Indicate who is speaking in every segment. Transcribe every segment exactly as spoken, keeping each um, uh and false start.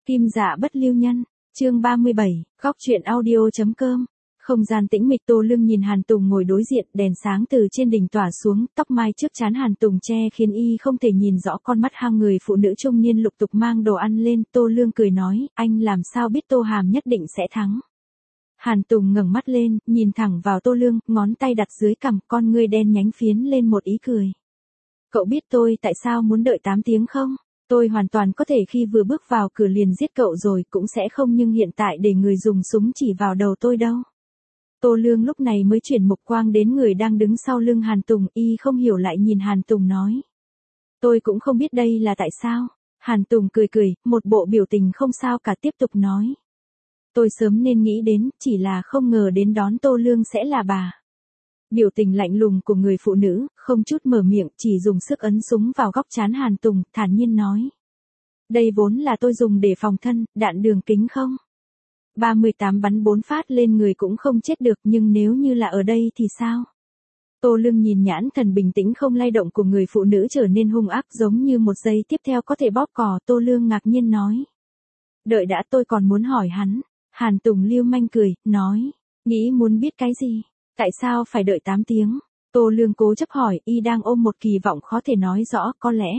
Speaker 1: Kim Dạ Bất Lưu Nhân, chương ba mươi bảy, góc truyện audio.com. Không gian tĩnh mịch. Tô Lương nhìn Hàn Tùng ngồi đối diện, đèn sáng từ trên đỉnh tỏa xuống, tóc mai trước trán Hàn Tùng che khiến y không thể nhìn rõ con mắt hang người phụ nữ trung niên lục tục mang đồ ăn lên. Tô Lương cười nói, anh làm sao biết Tô Hàm nhất định sẽ thắng. Hàn Tùng ngẩng mắt lên, nhìn thẳng vào Tô Lương, ngón tay đặt dưới cằm, con ngươi đen nhánh phiến lên một ý cười. Cậu biết tôi tại sao muốn đợi tám tiếng không? Tôi hoàn toàn có thể khi vừa bước vào cửa liền giết cậu rồi, cũng sẽ không, nhưng hiện tại để người dùng súng chỉ vào đầu tôi đâu. Tô Lương lúc này mới chuyển mục quang đến người đang đứng sau lưng Hàn Tùng, y không hiểu lại nhìn Hàn Tùng nói. Tôi cũng không biết đây là tại sao. Hàn Tùng cười cười, một bộ biểu tình không sao cả, tiếp tục nói. Tôi sớm nên nghĩ đến, chỉ là không ngờ đến đón Tô Lương sẽ là bà. Biểu tình lạnh lùng của người phụ nữ, không chút mở miệng, chỉ dùng sức ấn súng vào góc trán Hàn Tùng, thản nhiên nói. Đây vốn là tôi dùng để phòng thân, đạn đường kính không? ba mươi tám bắn bốn phát lên người cũng không chết được, nhưng nếu như là ở đây thì sao? Tô Lương nhìn nhãn thần bình tĩnh không lay động của người phụ nữ trở nên hung ác, giống như một giây tiếp theo có thể bóp cò. Tô Lương ngạc nhiên nói. Đợi đã, tôi còn muốn hỏi hắn. Hàn Tùng lưu manh cười, nói. Nghĩ muốn biết cái gì? Tại sao phải đợi tám tiếng? Tô Lương cố chấp hỏi, y đang ôm một kỳ vọng khó thể nói rõ, có lẽ.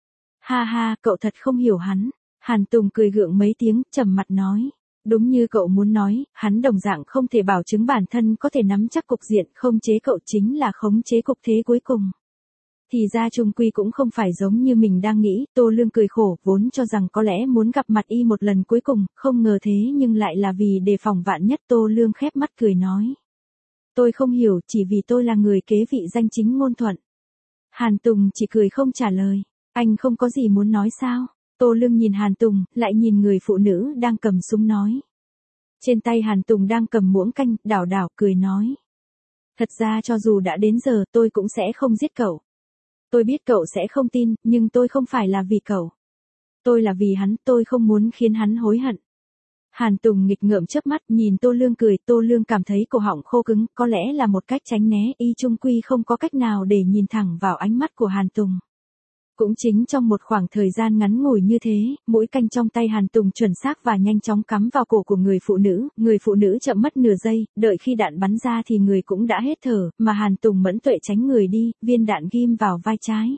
Speaker 1: Ha ha, cậu thật không hiểu hắn. Hàn Tùng cười gượng mấy tiếng, trầm mặt nói. Đúng như cậu muốn nói, hắn đồng dạng không thể bảo chứng bản thân có thể nắm chắc cục diện, khống chế cậu chính là khống chế cục thế cuối cùng. Thì ra chung quy cũng không phải giống như mình đang nghĩ. Tô Lương cười khổ, vốn cho rằng có lẽ muốn gặp mặt y một lần cuối cùng, không ngờ thế nhưng lại là vì đề phòng vạn nhất. Tô Lương khép mắt cười nói. Tôi không hiểu, chỉ vì tôi là người kế vị danh chính ngôn thuận. Hàn Tùng chỉ cười không trả lời. Anh không có gì muốn nói sao? Tô Lương nhìn Hàn Tùng, lại nhìn người phụ nữ đang cầm súng nói. Trên tay Hàn Tùng đang cầm muỗng canh, đảo đảo cười nói. Thật ra cho dù đã đến giờ tôi cũng sẽ không giết cậu. Tôi biết cậu sẽ không tin, nhưng tôi không phải là vì cậu. Tôi là vì hắn, tôi không muốn khiến hắn hối hận. Hàn Tùng nghịch ngợm chớp mắt nhìn Tô Lương cười. Tô Lương cảm thấy cổ họng khô cứng, có lẽ là một cách tránh né, y chung quy không có cách nào để nhìn thẳng vào ánh mắt của Hàn Tùng. Cũng chính trong một khoảng thời gian ngắn ngủi như thế, mũi canh trong tay Hàn Tùng chuẩn xác và nhanh chóng cắm vào cổ của người phụ nữ, người phụ nữ chậm mất nửa giây, đợi khi đạn bắn ra thì người cũng đã hết thở, mà Hàn Tùng mẫn tuệ tránh người đi, viên đạn ghim vào vai trái.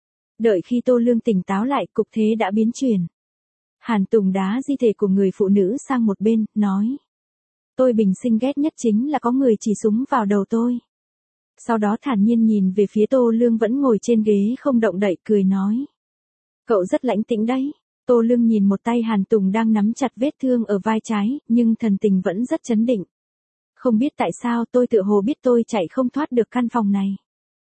Speaker 1: Đợi khi Tô Lương tỉnh táo lại, cục thế đã biến chuyển. Hàn Tùng đá di thể của người phụ nữ sang một bên, nói. Tôi bình sinh ghét nhất chính là có người chỉ súng vào đầu tôi. Sau đó thản nhiên nhìn về phía Tô Lương vẫn ngồi trên ghế không động đậy, cười nói. Cậu rất lãnh tĩnh đấy. Tô Lương nhìn một tay Hàn Tùng đang nắm chặt vết thương ở vai trái, nhưng thần tình vẫn rất trấn định. Không biết tại sao tôi tự hồ biết tôi chạy không thoát được căn phòng này.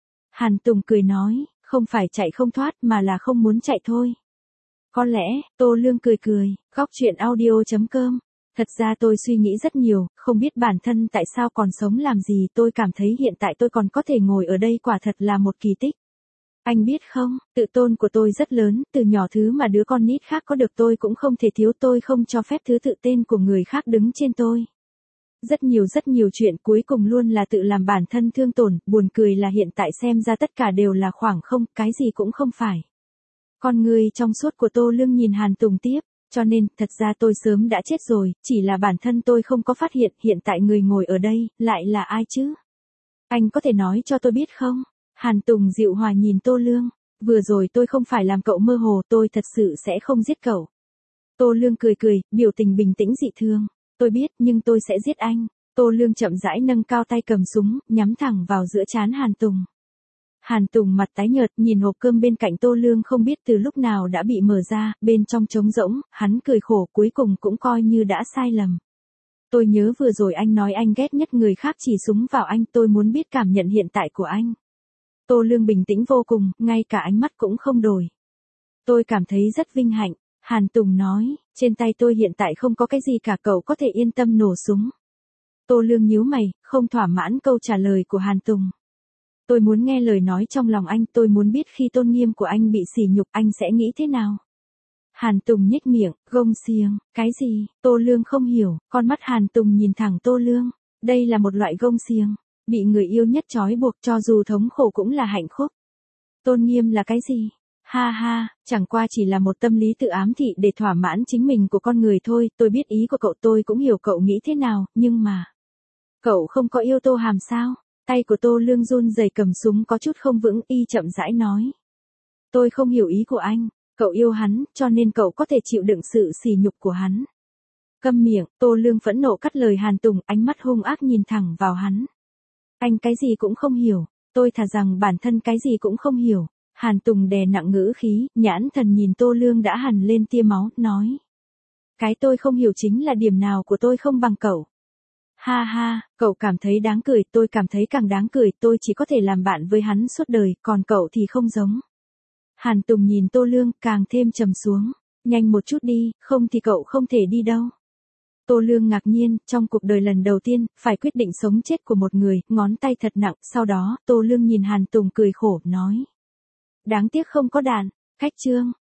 Speaker 1: Hàn Tùng cười nói, không phải chạy không thoát mà là không muốn chạy thôi. Có lẽ, Tô Lương cười cười, góc truyện audio.com. Thật ra tôi suy nghĩ rất nhiều, không biết bản thân tại sao còn sống làm gì, tôi cảm thấy hiện tại tôi còn có thể ngồi ở đây quả thật là một kỳ tích. Anh biết không, tự tôn của tôi rất lớn, từ nhỏ thứ mà đứa con nít khác có được tôi cũng không thể thiếu, tôi không cho phép thứ tự tên của người khác đứng trên tôi. Rất nhiều rất nhiều chuyện cuối cùng luôn là tự làm bản thân thương tổn, buồn cười là hiện tại xem ra tất cả đều là khoảng không, cái gì cũng không phải. Con người trong suốt của Tô Lương nhìn Hàn Tùng tiếp. Cho nên, thật ra tôi sớm đã chết rồi, chỉ là bản thân tôi không có phát hiện, hiện tại người ngồi ở đây, lại là ai chứ? Anh có thể nói cho tôi biết không? Hàn Tùng dịu hòa nhìn Tô Lương. Vừa rồi tôi không phải làm cậu mơ hồ, tôi thật sự sẽ không giết cậu. Tô Lương cười cười, biểu tình bình tĩnh dị thường. Tôi biết, nhưng tôi sẽ giết anh. Tô Lương chậm rãi nâng cao tay cầm súng, nhắm thẳng vào giữa trán Hàn Tùng. Hàn Tùng mặt tái nhợt nhìn hộp cơm bên cạnh Tô Lương không biết từ lúc nào đã bị mở ra, bên trong trống rỗng, hắn cười khổ cuối cùng cũng coi như đã sai lầm. Tôi nhớ vừa rồi anh nói anh ghét nhất người khác chỉ súng vào anh, tôi muốn biết cảm nhận hiện tại của anh. Tô Lương bình tĩnh vô cùng, ngay cả ánh mắt cũng không đổi. Tôi cảm thấy rất vinh hạnh, Hàn Tùng nói, trên tay tôi hiện tại không có cái gì cả, cậu có thể yên tâm nổ súng. Tô Lương nhíu mày, không thỏa mãn câu trả lời của Hàn Tùng. Tôi muốn nghe lời nói trong lòng anh, tôi muốn biết khi tôn nghiêm của anh bị sỉ nhục anh sẽ nghĩ thế nào. Hàn Tùng nhếch miệng, gông xiềng, cái gì? Tô Lương không hiểu, con mắt Hàn Tùng nhìn thẳng Tô Lương. Đây là một loại gông xiềng, bị người yêu nhất trói buộc cho dù thống khổ cũng là hạnh phúc. Tôn nghiêm là cái gì? Ha ha, chẳng qua chỉ là một tâm lý tự ám thị để thỏa mãn chính mình của con người thôi, tôi biết ý của cậu, tôi cũng hiểu cậu nghĩ thế nào, nhưng mà... Cậu không có yêu Tô Hàm sao? Tay của Tô Lương run rẩy cầm súng có chút không vững, y chậm rãi nói. Tôi không hiểu ý của anh, cậu yêu hắn, cho nên cậu có thể chịu đựng sự sỉ nhục của hắn. Câm miệng, Tô Lương phẫn nộ cắt lời Hàn Tùng, ánh mắt hung ác nhìn thẳng vào hắn. Anh cái gì cũng không hiểu, tôi thà rằng bản thân cái gì cũng không hiểu. Hàn Tùng đè nặng ngữ khí, nhãn thần nhìn Tô Lương đã hằn lên tia máu, nói. Cái tôi không hiểu chính là điểm nào của tôi không bằng cậu. Ha ha, cậu cảm thấy đáng cười, tôi cảm thấy càng đáng cười, tôi chỉ có thể làm bạn với hắn suốt đời, còn cậu thì không giống. Hàn Tùng nhìn Tô Lương, càng thêm trầm xuống. Nhanh một chút đi, không thì cậu không thể đi đâu. Tô Lương ngạc nhiên, trong cuộc đời lần đầu tiên, phải quyết định sống chết của một người, ngón tay thật nặng, sau đó, Tô Lương nhìn Hàn Tùng cười khổ, nói. Đáng tiếc không có đạn, khách trương.